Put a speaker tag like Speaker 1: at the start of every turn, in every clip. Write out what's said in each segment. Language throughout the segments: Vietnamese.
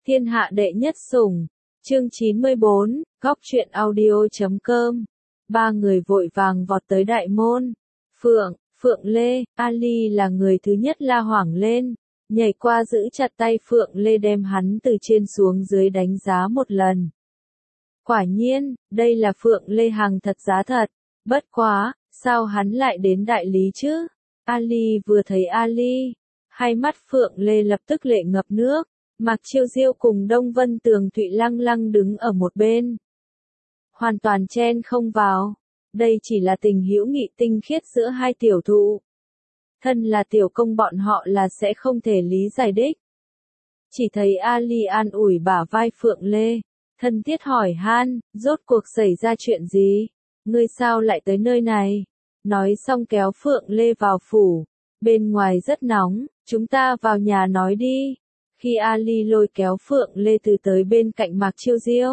Speaker 1: Thiên hạ đệ nhất sủng. Chương 94, Góc truyện audio.com. Ba người vội vàng vọt tới đại môn. Phượng Lê, Ali là người thứ nhất la hoảng lên, nhảy qua giữ chặt tay Phượng Lê đem hắn từ trên xuống dưới đánh giá một lần. Quả nhiên, đây là Phượng Lê hàng thật giá thật, bất quá, sao hắn lại đến đại lý chứ? Ali vừa thấy Ali, hai mắt Phượng Lê lập tức lệ ngập nước. Mạc Chiêu Diêu cùng Đông Vân Tường Thụy lăng lăng đứng ở một bên. Hoàn toàn chen không vào. Đây chỉ là tình hữu nghị tinh khiết giữa hai tiểu thụ. Thân là tiểu công bọn họ là sẽ không thể lý giải đích. Chỉ thấy Ali an ủi bả vai Phượng Lê. Thân thiết hỏi han, rốt cuộc xảy ra chuyện gì? Ngươi sao lại tới nơi này? Nói xong kéo Phượng Lê vào phủ. Bên ngoài rất nóng, chúng ta vào nhà nói đi. Khi Ali lôi kéo Phượng Lê từ tới bên cạnh Mạc Chiêu Diêu.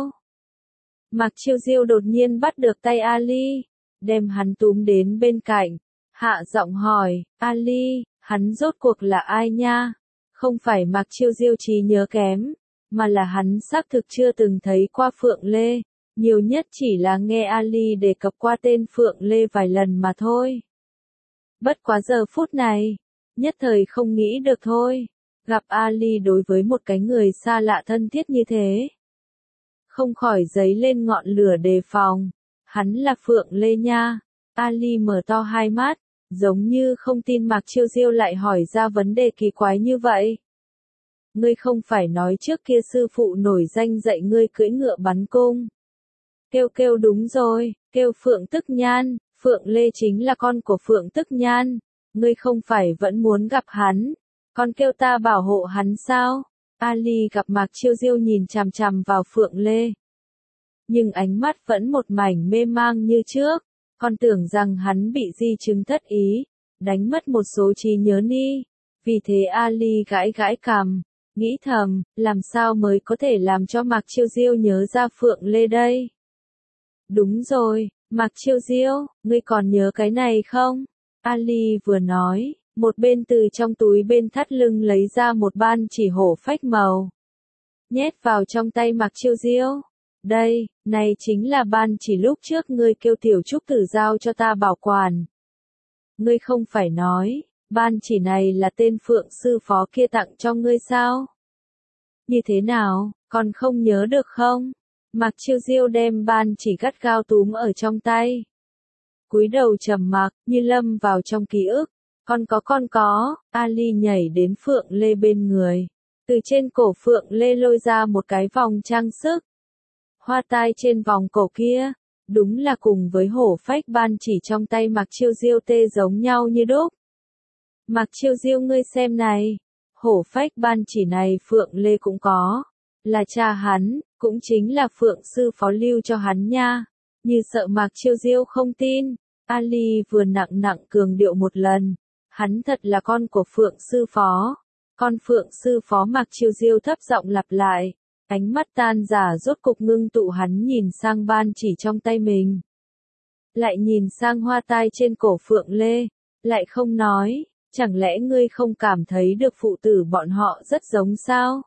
Speaker 1: Mạc Chiêu Diêu đột nhiên bắt được tay Ali, đem hắn túm đến bên cạnh, hạ giọng hỏi, Ali, hắn rốt cuộc là ai nha? Không phải Mạc Chiêu Diêu trí nhớ kém, mà là hắn xác thực chưa từng thấy qua Phượng Lê, nhiều nhất chỉ là nghe Ali đề cập qua tên Phượng Lê vài lần mà thôi. Bất quá giờ phút này, nhất thời không nghĩ được thôi. Gặp Ali đối với một cái người xa lạ thân thiết như thế, không khỏi dấy lên ngọn lửa đề phòng. Hắn là Phượng Lê nha. Ali mở to hai mắt, giống như không tin Mạc Chiêu Diêu lại hỏi ra vấn đề kỳ quái như vậy. Ngươi không phải nói trước kia sư phụ nổi danh dạy ngươi cưỡi ngựa bắn cung. Kêu đúng rồi, kêu Phượng Tức Nhan, Phượng Lê chính là con của Phượng Tức Nhan. Ngươi không phải vẫn muốn gặp hắn. Còn kêu ta bảo hộ hắn sao? Ali gặp Mạc Chiêu Diêu nhìn chằm chằm vào Phượng Lê. Nhưng ánh mắt vẫn một mảnh mê mang như trước, còn tưởng rằng hắn bị di chứng thất ý, đánh mất một số trí nhớ ni. Vì thế Ali gãi gãi cằm, nghĩ thầm, làm sao mới có thể làm cho Mạc Chiêu Diêu nhớ ra Phượng Lê đây? Đúng rồi, Mạc Chiêu Diêu, ngươi còn nhớ cái này không? Ali vừa nói, một bên từ trong túi bên thắt lưng lấy ra một ban chỉ hổ phách màu. Nhét vào trong tay Mạc Chiêu Diêu. Đây, này chính là ban chỉ lúc trước ngươi kêu tiểu trúc tử giao cho ta bảo quản. Ngươi không phải nói, ban chỉ này là tên Phượng sư phó kia tặng cho ngươi sao? Như thế nào, còn không nhớ được không? Mạc Chiêu Diêu đem ban chỉ gắt gao túm ở trong tay. Cúi đầu trầm mặc, như lâm vào trong ký ức. Con có, Ali nhảy đến Phượng Lê bên người. Từ trên cổ Phượng Lê lôi ra một cái vòng trang sức. Hoa tai trên vòng cổ kia, đúng là cùng với hổ phách ban chỉ trong tay Mạc Chiêu Diêu tê giống nhau như đúc. Mạc Chiêu Diêu ngươi xem này, hổ phách ban chỉ này Phượng Lê cũng có. Là cha hắn, cũng chính là Phượng sư phó lưu cho hắn nha. Như sợ Mạc Chiêu Diêu không tin, Ali vừa nặng cường điệu một lần. Hắn thật là con của Phượng sư phó. Con Phượng sư phó Mạc Chiêu Diêu thấp giọng lặp lại. Ánh mắt tan giả rốt cục ngưng tụ hắn nhìn sang ban chỉ trong tay mình. Lại nhìn sang hoa tai trên cổ Phượng Lê. Lại không nói, chẳng lẽ ngươi không cảm thấy được phụ tử bọn họ rất giống sao?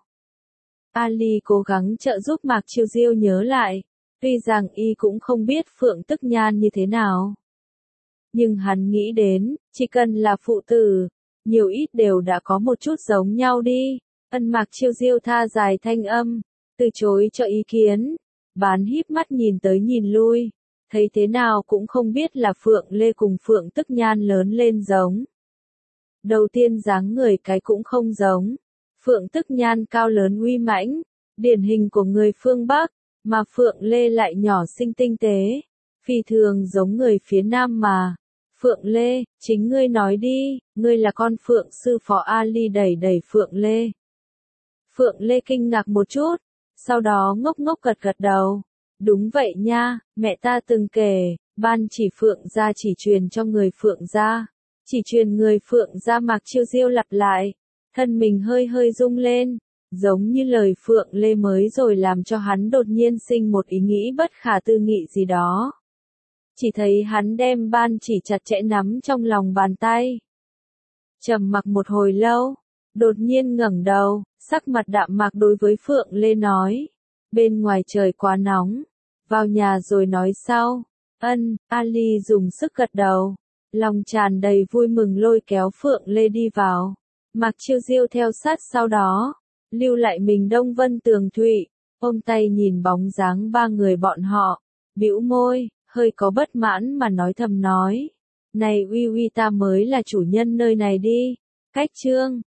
Speaker 1: Ali cố gắng trợ giúp Mạc Chiêu Diêu nhớ lại. Tuy rằng y cũng không biết Phượng Tức Nhan như thế nào. Nhưng hắn nghĩ đến, chỉ cần là phụ tử, nhiều ít đều đã có một chút giống nhau đi. Mạc Chiêu Diêu tha dài thanh âm, từ chối cho ý kiến. Bán híp mắt nhìn tới nhìn lui, thấy thế nào cũng không biết là Phượng Lê cùng Phượng Tức Nhan lớn lên giống. Đầu tiên dáng người cái cũng không giống. Phượng Tức Nhan cao lớn uy mãnh, điển hình của người phương Bắc, mà Phượng Lê lại nhỏ xinh tinh tế, phi thường giống người phía Nam mà. Phượng Lê, chính ngươi nói đi, ngươi là con Phượng sư phó. Ali đẩy Phượng Lê. Phượng Lê kinh ngạc một chút, sau đó ngốc gật đầu. Đúng vậy nha, mẹ ta từng kể, ban chỉ Phượng gia chỉ truyền cho người Phượng gia. Chỉ truyền người Phượng gia. Mạc Chiêu Diêu lặp lại, thân mình hơi rung lên, giống như lời Phượng Lê mới rồi làm cho hắn đột nhiên sinh một ý nghĩ bất khả tư nghị gì đó. Chỉ thấy hắn đem ban chỉ chặt chẽ nắm trong lòng bàn tay. Trầm mặc một hồi lâu, đột nhiên ngẩng đầu, Sắc mặt đạm mạc đối với Phượng Lê nói. Bên ngoài trời quá nóng. Vào nhà rồi nói sau. Ân, Ali dùng sức gật đầu. Lòng tràn đầy vui mừng lôi kéo Phượng Lê đi vào. Mạc Chiêu Diêu theo sát sau đó. Lưu lại mình Đông Vân Tường Thụy. Ôm tay nhìn bóng dáng ba người bọn họ. Bĩu môi, hơi có bất mãn mà nói thầm nói. Này uy uy ta mới là chủ nhân nơi này đi. Cách Trương,